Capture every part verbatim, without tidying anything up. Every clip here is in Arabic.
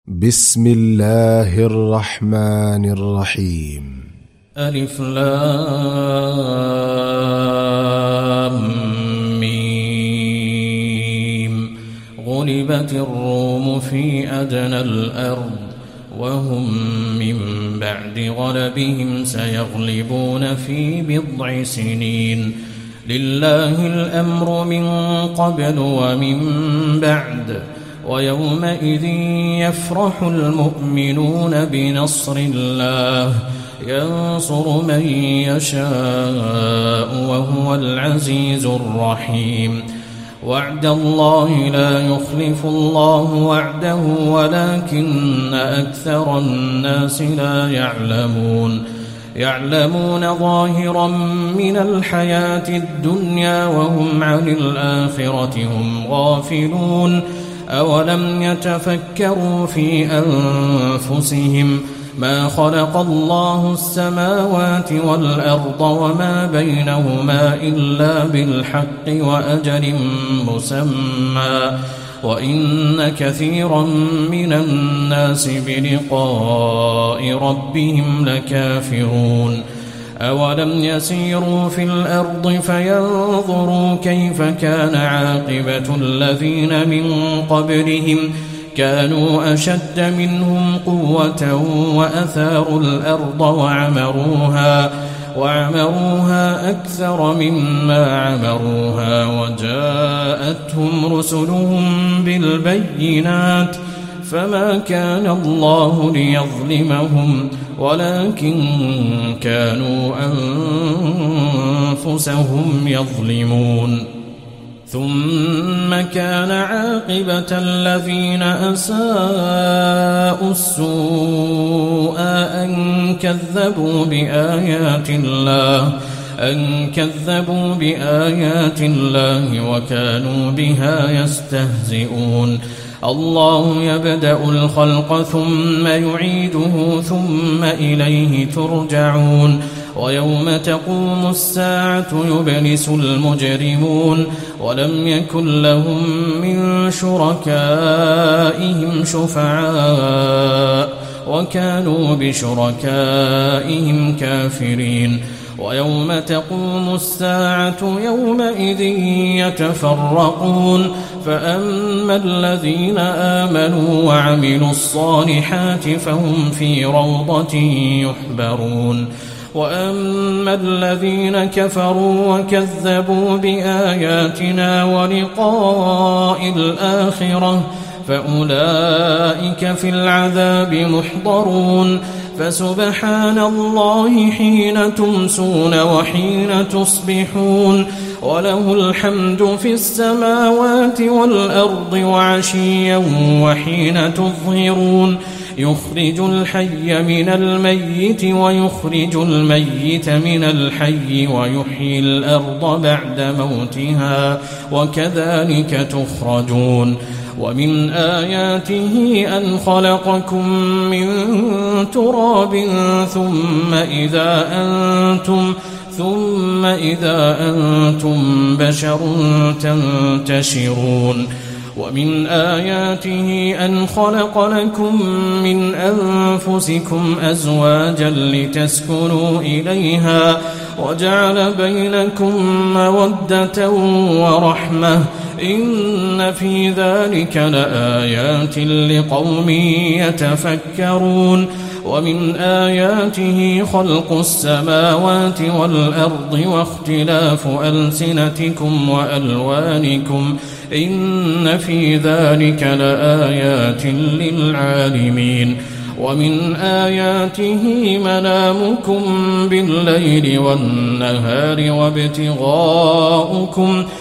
بسم الله الرحمن الرحيم. ألف لام ميم. غلبت الروم في أدنى الأرض وهم من بعد غلبهم سيغلبون في بضع سنين. لله الأمر من قبل ومن بعد ويومئذ يفرح المؤمنون بنصر الله ينصر من يشاء وهو العزيز الرحيم. وعد الله لا يخلف الله وعده ولكن أكثر الناس لا يعلمون. يعلمون ظاهرا من الحياة الدنيا وهم عن الآخرة هم غافلون. أولم يتفكروا في أنفسهم ما خلق الله السماوات والأرض وما بينهما إلا بالحق وأجل مسمى وإن كثيرا من الناس بلقاء ربهم لكافرون. أولم يسيروا في الأرض فينظروا كيف كان عاقبة الذين من قبلهم كانوا أشد منهم قوة وأثاروا الأرض وعمروها وعمروها أكثر مما عمروها وجاءتهم رسلهم بالبينات فما كان الله ليظلمهم ولكن كانوا أنفسهم يظلمون. ثم كان عاقبة الذين أساءوا السوء أن كذبوا بآيات الله أن كذبوا بآيات الله وكانوا بها يستهزئون. الله يبدأ الخلق ثم يعيده ثم إليه ترجعون. ويوم تقوم الساعة يبلس المجرمون ولم يكن لهم من شركائهم شفعاء وكانوا بشركائهم كافرين. ويوم تقوم الساعة يومئذ يتفرقون فأما الذين آمنوا وعملوا الصالحات فهم في روضة يحبرون وأما الذين كفروا وكذبوا بآياتنا ولقاء الآخرة فأولئك في العذاب محضرون. فسبحان الله حين تمسون وحين تصبحون وله الحمد في السماوات والأرض وعشيا وحين تظهرون. يخرج الحي من الميت ويخرج الميت من الحي ويحيي الأرض بعد موتها وكذلك تخرجون. ومن آياته أن خلقكم من تراب ثم إذا أنتم ثم إذا أنتم بشر تنتشرون. ومن آياته أن خلق لكم من أنفسكم أزواجا لتسكنوا إليها وجعل بينكم مودة ورحمة إن في ذلك لآيات لقوم يتفكرون. ومن آياته خلق السماوات والأرض واختلاف ألسنتكم وألوانكم إن في ذلك لآيات للعالمين. ومن آياته منامكم بالليل والنهار وابتغاؤكم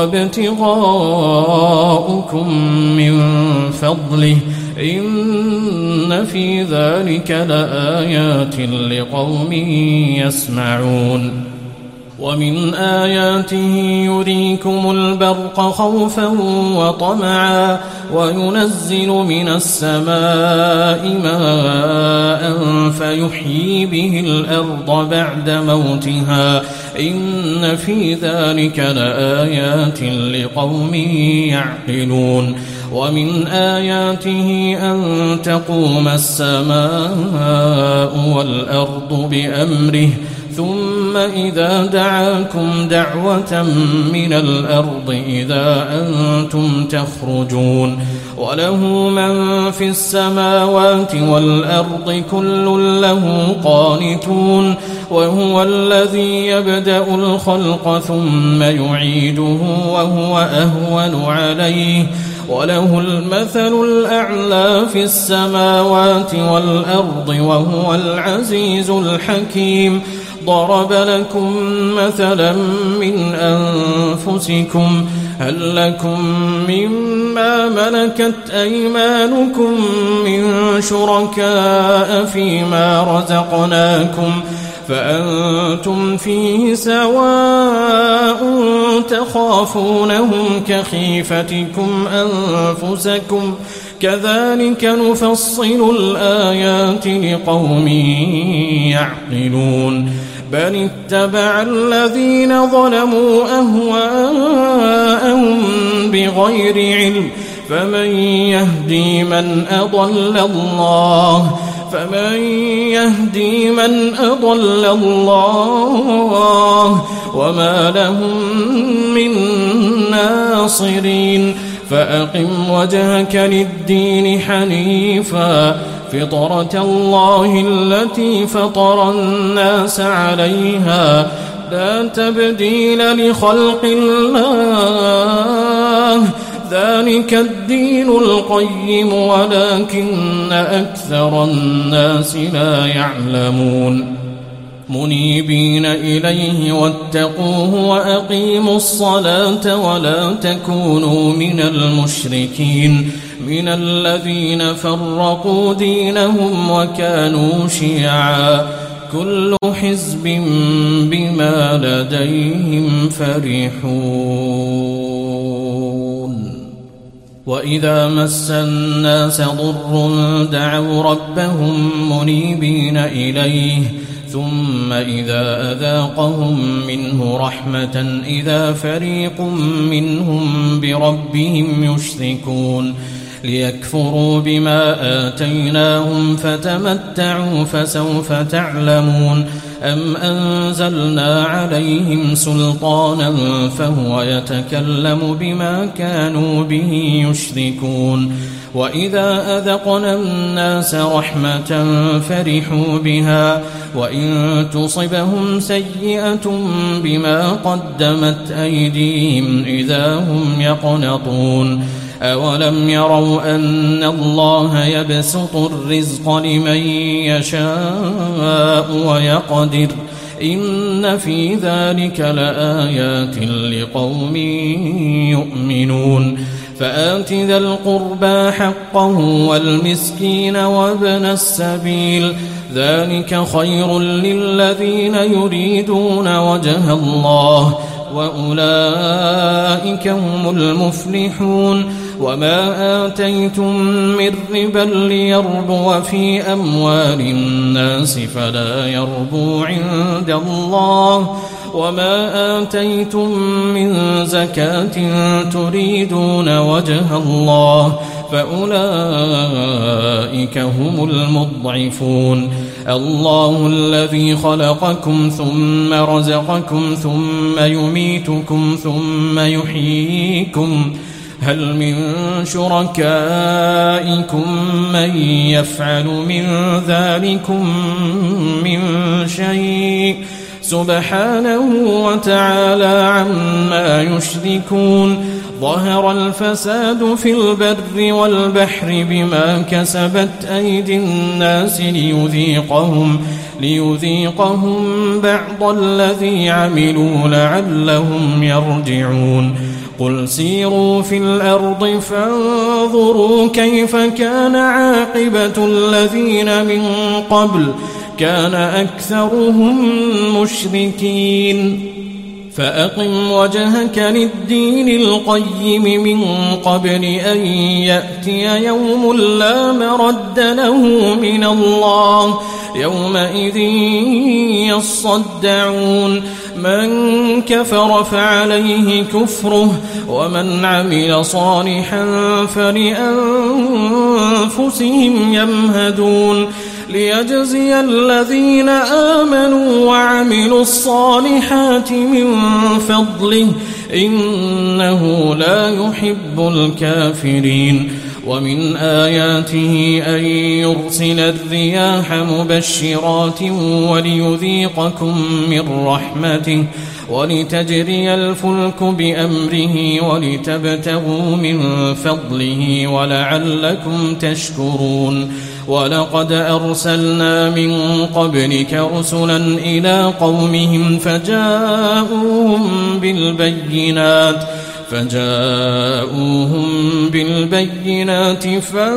وابتغاؤكم من فضله إن في ذلك لآيات لقوم يسمعون. ومن آياته يريكم البرق خوفا وطمعا وينزل من السماء ماء فيحيي به الأرض بعد موتها إن في ذلك لآيات لقوم يعقلون ومن آياته أن تقوم السماء والأرض بأمره ثم إذا دعاكم دعوة من الأرض إذا أنتم تخرجون وله من في السماوات والأرض كل له قانتون وهو الذي يبدأ الخلق ثم يعيده وهو أهون عليه وله المثل الأعلى في السماوات والأرض وهو العزيز الحكيم ضرب لكم مثلا من أنفسكم هل لكم مما ملكت أيمانكم من شركاء فيما رزقناكم فأنتم فيه سواء تخافونهم كخيفتكم أنفسكم كذلك نفصل الآيات لقوم يعقلون بل اتبع الذين ظلموا أهواءهم بغير علم فمن يهدي من أضل الله فمن يهدي من أضل الله وما لهم من ناصرين فأقم وجهك للدين حنيفا فطرة الله التي فطر الناس عليها لا تبديل لخلق الله ذلك الدين القيم ولكن أكثر الناس لا يعلمون منيبين إليه واتقوه وأقيموا الصلاة ولا تكونوا من المشركين من الذين فرقوا دينهم وكانوا شيعا كل حزب بما لديهم فرحون وإذا مس الناس ضر دعوا ربهم منيبين إليه ثم إذا أذاقهم منه رحمة إذا فريق منهم بربهم يشركون ليكفروا بما آتيناهم فتمتعوا فسوف تعلمون أم أنزلنا عليهم سلطانا فهو يتكلم بما كانوا به يشركون وإذا أذقنا الناس رحمة فرحوا بها وإن تصبهم سيئة بما قدمت أيديهم إذا هم يقنطون أولم يروا أن الله يبسط الرزق لمن يشاء ويقدر إن في ذلك لآيات لقوم يؤمنون فآت ذا القربى حقه والمسكين وابن السبيل ذلك خير للذين يريدون وجه الله وأولئك هم المفلحون وما آتيتم من ربا ليربو في أموال الناس فلا يربو عند الله وما آتيتم من زكاة تريدون وجه الله فأولئك هم المضعفون الله الذي خلقكم ثم رزقكم ثم يميتكم ثم يحييكم هل من شركائكم من يفعل من ذلكم من شيء سبحانه وتعالى عما يشركون ظهر الفساد في البر والبحر بما كسبت أيدي الناس ليذيقهم, ليذيقهم بعض الذي عملوا لعلهم يرجعون قل سيروا في الأرض فانظروا كيف كان عاقبة الذين من قبل كان أكثرهم مشركين فأقم وجهك للدين القيم من قبل أن يأتي يوم لا مرد له من الله يومئذ يصدعون من كفر فعليه كفره ومن عمل صالحا فلأنفسهم يمهدون ليجزي الذين آمنوا وعملوا الصالحات من فضله إنه لا يحب الكافرين. ومن آياته أن يرسل الرياح مبشرات وليذيقكم من رحمته ولتجري الفلك بأمره ولتبتغوا من فضله ولعلكم تشكرون. ولقد أرسلنا من قبلك رسلا إلى قومهم فجاءوهم بالبينات فجاءوهم بالبينات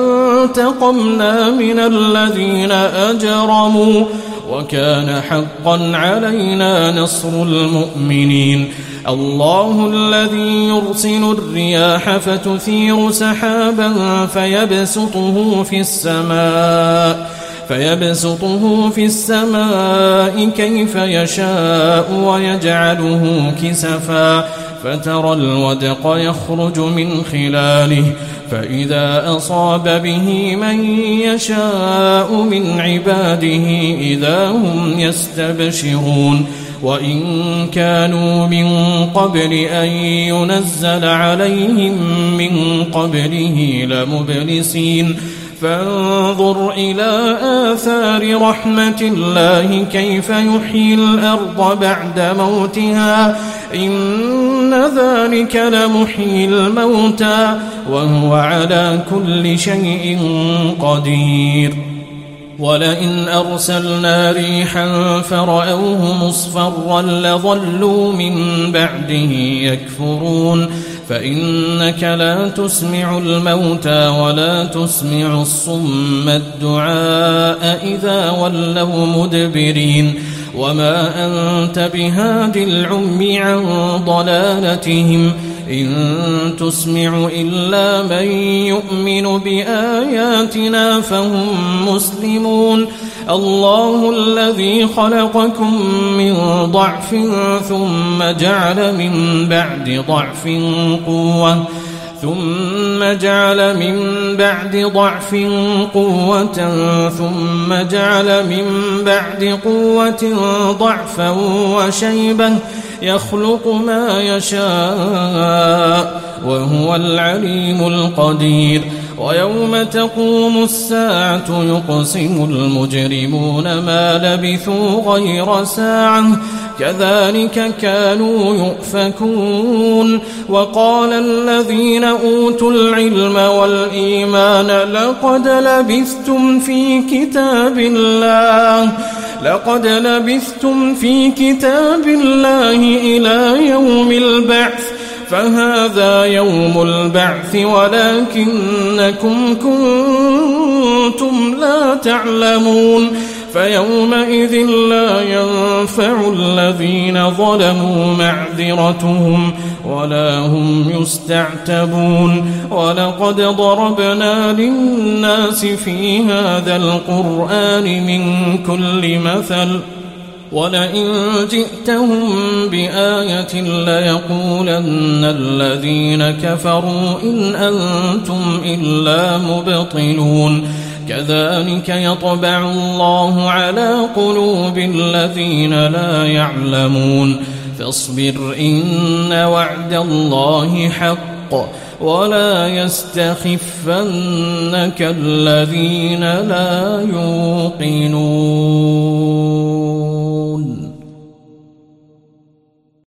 فانتقمنا من الذين أجرموا وكان حقا علينا نصر المؤمنين. الله الذي يرسل الرياح فتثير سحابا فيبسطه في السماء فيبسطه في السماء كيف يشاء ويجعله كسفا فترى الودق يخرج من خلاله فإذا أصاب به من يشاء من عباده إذا هم يستبشرون. وإن كانوا من قبل أن ينزل عليهم من قبله لمبلسين فانظر إلى آثار رحمة الله كيف يحيي الأرض بعد موتها إن ذلك لمحيي الموتى وهو على كل شيء قدير. ولئن أرسلنا ريحا فرأوه مصفرا لظلوا من بعده يكفرون فإنك لا تسمع الموتى ولا تسمع الصم الدعاء إذا ولوا مدبرين وما أنت بهاد العمي عن ضلالتهم إن تسمع إلا من يؤمن بآياتنا فهم مسلمون. الله الذي خلقكم من ضعف ثم جعل من بعد ضعف قوة ثم جعل من بعد ضعف قوة ثم جعل من بعد قوة ضعفا وشيبة يخلق ما يشاء وهو العليم القدير. ويوم تقوم الساعة يقسم المجرمون ما لبثوا غير ساعة كذلك كانوا يؤفكون. وقال الذين أوتوا العلم والإيمان لقد لبثتم في كتاب الله لقد لبثتم في كتاب الله إلى يوم البعث فهذا يوم البعث ولكنكم كنتم لا تعلمون. فيومئذ لا ينفع الذين ظلموا معذرتهم ولا هم يستعتبون. ولقد ضربنا للناس في هذا القرآن من كل مثل ولئن جئتهم بآية ليقولن الذين كفروا إن أنتم إلا مبطلون. كذلك يطبع الله على قلوب الذين لا يعلمون. فاصبر إن وعد الله حق ولا يستخفنك الذين لا يؤمنون.